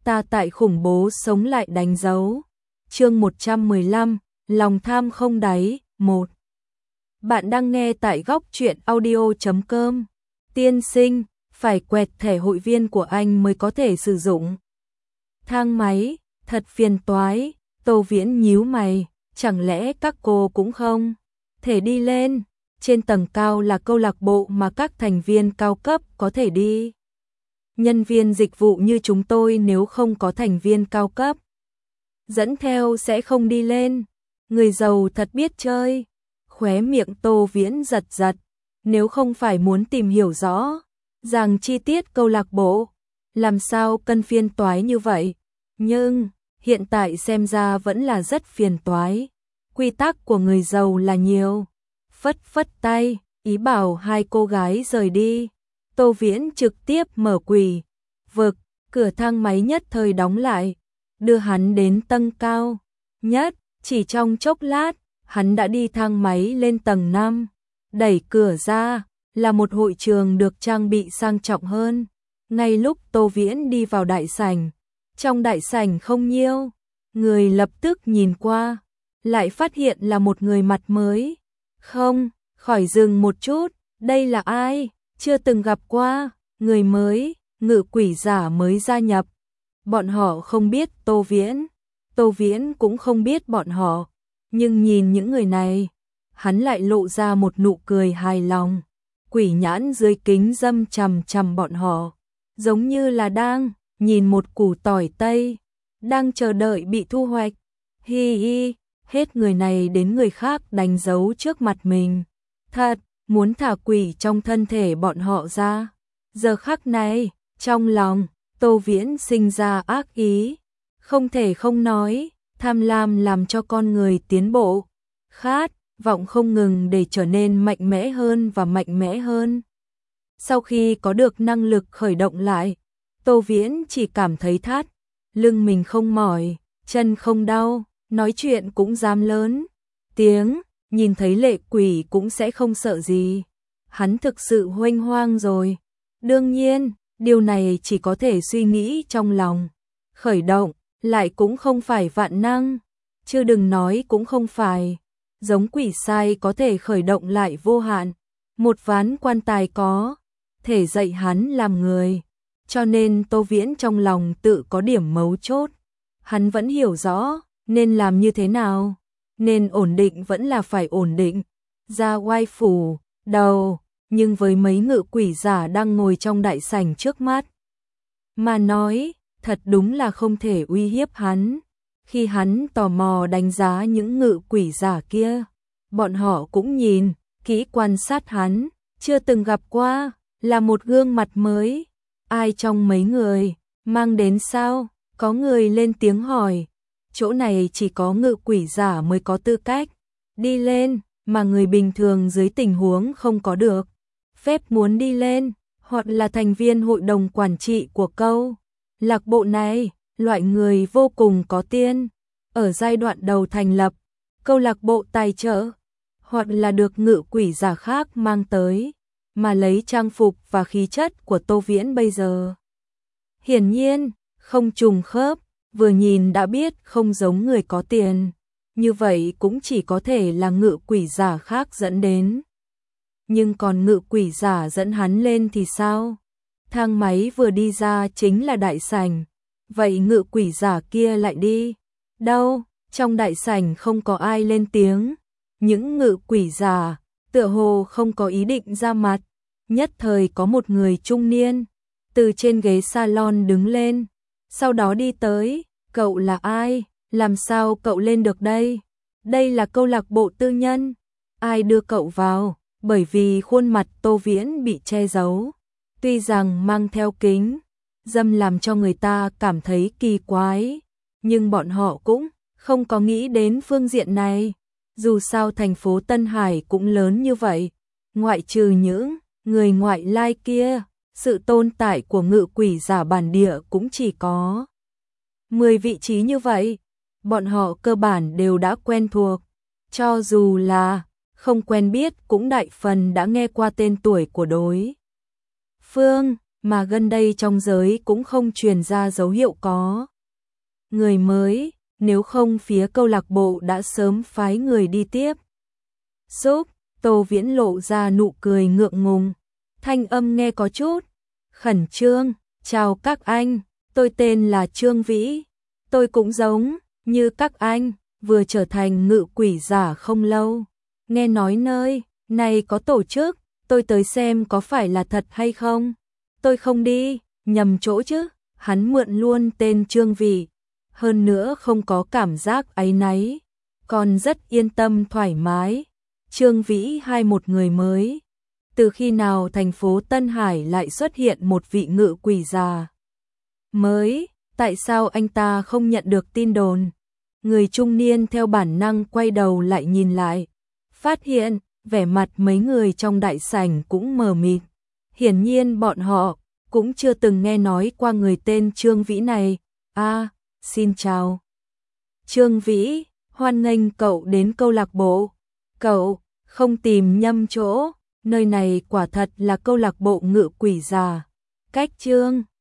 ta tại khủng bố sống lại đánh dấu. Chương 115, lòng tham không đáy, 1. Bạn đang nghe tại góc truyện audio.com. Tiên sinh, phải quẹt thẻ hội viên của anh mới có thể sử dụng thang máy, thật phiền toái. Tô Viễn nhíu mày, chẳng lẽ các cô cũng không thể đi lên? Trên tầng cao là câu lạc bộ mà các thành viên cao cấp có thể đi. Nhân viên dịch vụ như chúng tôi nếu không có thành viên cao cấp dẫn theo sẽ không đi lên. Người giàu thật biết chơi. Khóe miệng Tô Viễn giật giật, nếu không phải muốn tìm hiểu rõ ràng chi tiết câu lạc bộ, làm sao cần phiền toái như vậy? Nhưng hiện tại xem ra vẫn là rất phiền toái. Quy tắc của người giàu là nhiều. Phất phất tay, ý bảo hai cô gái rời đi. Tô Viễn trực tiếp mở quỷ vực, cửa thang máy nhất thời đóng lại, đưa hắn đến tầng cao nhất. Chỉ trong chốc lát, hắn đã đi thang máy lên tầng 5. Đẩy cửa ra, là một hội trường được trang bị sang trọng hơn. Ngay lúc Tô Viễn đi vào đại sảnh, trong đại sảnh không nhiều người, lập tức nhìn qua, lại phát hiện là một người mặt mới. Không, khỏi dừng một chút, đây là ai? Chưa từng gặp qua, người mới, ngự quỷ giả mới gia nhập. Bọn họ không biết Tô Viễn cũng không biết bọn họ, nhưng nhìn những người này, hắn lại lộ ra một nụ cười hài lòng. Quỷ nhãn dưới kính dâm chằm chằm bọn họ, giống như là đang nhìn một củ tỏi tây, đang chờ đợi bị thu hoạch. Hi hi, hết người này đến người khác đánh dấu trước mặt mình. Thật, muốn thả quỷ trong thân thể bọn họ ra. Giờ khắc này, trong lòng Tô Viễn sinh ra ác ý. Không thể không nói, tham lam làm cho con người tiến bộ, khát vọng không ngừng để trở nên mạnh mẽ hơn và mạnh mẽ hơn. Sau khi có được năng lực khởi động lại, Tô Viễn chỉ cảm thấy thắt lưng mình không mỏi, chân không đau, nói chuyện cũng dám lớn tiếng, nhìn thấy lệ quỷ cũng sẽ không sợ gì. Hắn thực sự huênh hoang rồi. Đương nhiên, điều này chỉ có thể suy nghĩ trong lòng. Khởi động lại cũng không phải vạn năng, chứ đừng nói cũng không phải giống quỷ sai có thể khởi động lại vô hạn. Một ván quan tài có thể dạy hắn làm người. Cho nên Tô Viễn trong lòng tự có điểm mấu chốt. Hắn vẫn hiểu rõ nên làm như thế nào. Nên ổn định vẫn là phải ổn định, ra oai phủ đầu. Nhưng với mấy ngự quỷ giả đang ngồi trong đại sảnh trước mắt mà nói, thật đúng là không thể uy hiếp hắn. Khi hắn tò mò đánh giá những ngự quỷ giả kia, bọn họ cũng nhìn kỹ quan sát hắn. Chưa từng gặp qua, là một gương mặt mới. Ai trong mấy người mang đến sao? Có người lên tiếng hỏi. Chỗ này chỉ có ngự quỷ giả mới có tư cách đi lên, mà người bình thường dưới tình huống không có được phép muốn đi lên, hoặc là thành viên hội đồng quản trị của câu lạc bộ này. Loại người vô cùng có tiền, ở giai đoạn đầu thành lập câu lạc bộ tài trợ, hoặc là được ngự quỷ giả khác mang tới, mà lấy trang phục và khí chất của Tô Viễn bây giờ hiển nhiên không trùng khớp. Vừa nhìn đã biết không giống người có tiền, như vậy cũng chỉ có thể là ngự quỷ giả khác dẫn đến. Nhưng còn ngự quỷ giả dẫn hắn lên thì sao? Thang máy vừa đi ra chính là đại sảnh, vậy ngự quỷ giả kia lại đi đâu? Trong đại sảnh không có ai lên tiếng. Những ngự quỷ giả tựa hồ không có ý định ra mặt. Nhất thời có một người trung niên từ trên ghế salon đứng lên, sau đó đi tới. Cậu là ai? Làm sao cậu lên được đây? Đây là câu lạc bộ tư nhân. Ai đưa cậu vào? Bởi vì khuôn mặt Tô Viễn bị che giấu, tuy rằng mang theo kính dâm làm cho người ta cảm thấy kỳ quái, nhưng bọn họ cũng không có nghĩ đến phương diện này. Dù sao thành phố Tân Hải cũng lớn như vậy, ngoại trừ những người ngoại lai kia, sự tồn tại của ngự quỷ giả bản địa cũng chỉ có 10 vị trí như vậy. Bọn họ cơ bản đều đã quen thuộc, cho dù là không quen biết cũng đại phần đã nghe qua tên tuổi của đối phương. mà gần đây trong giới cũng không truyền ra dấu hiệu có người mới, nếu không phía câu lạc bộ đã sớm phái người đi tiếp. Giúp, Tô Viễn lộ ra nụ cười ngượng ngùng, thanh âm nghe có chút khẩn trương, chào các anh, tôi tên là Trương Vĩ, tôi cũng giống như các anh, vừa trở thành ngự quỷ giả không lâu, nghe nói nơi này có tổ chức, tôi tới xem có phải là thật hay không, tôi không đi, nhầm chỗ chứ, hắn mượn luôn tên Trương Vĩ, hơn nữa không có cảm giác áy náy, còn rất yên tâm thoải mái. Trương Vĩ một người mới. Từ khi nào thành phố Tân Hải lại xuất hiện một vị ngự quỷ già mới, tại sao anh ta không nhận được tin đồn? Người trung niên theo bản năng quay đầu lại nhìn lại, phát hiện vẻ mặt mấy người trong đại sảnh cũng mờ mịt. Hiển nhiên bọn họ cũng chưa từng nghe nói qua người tên Trương Vĩ này. Xin chào. Trương Vĩ, hoan nghênh cậu đến câu lạc bộ. Cậu không tìm nhầm chỗ, nơi này quả thật là câu lạc bộ ngự quỷ già. Cách Trương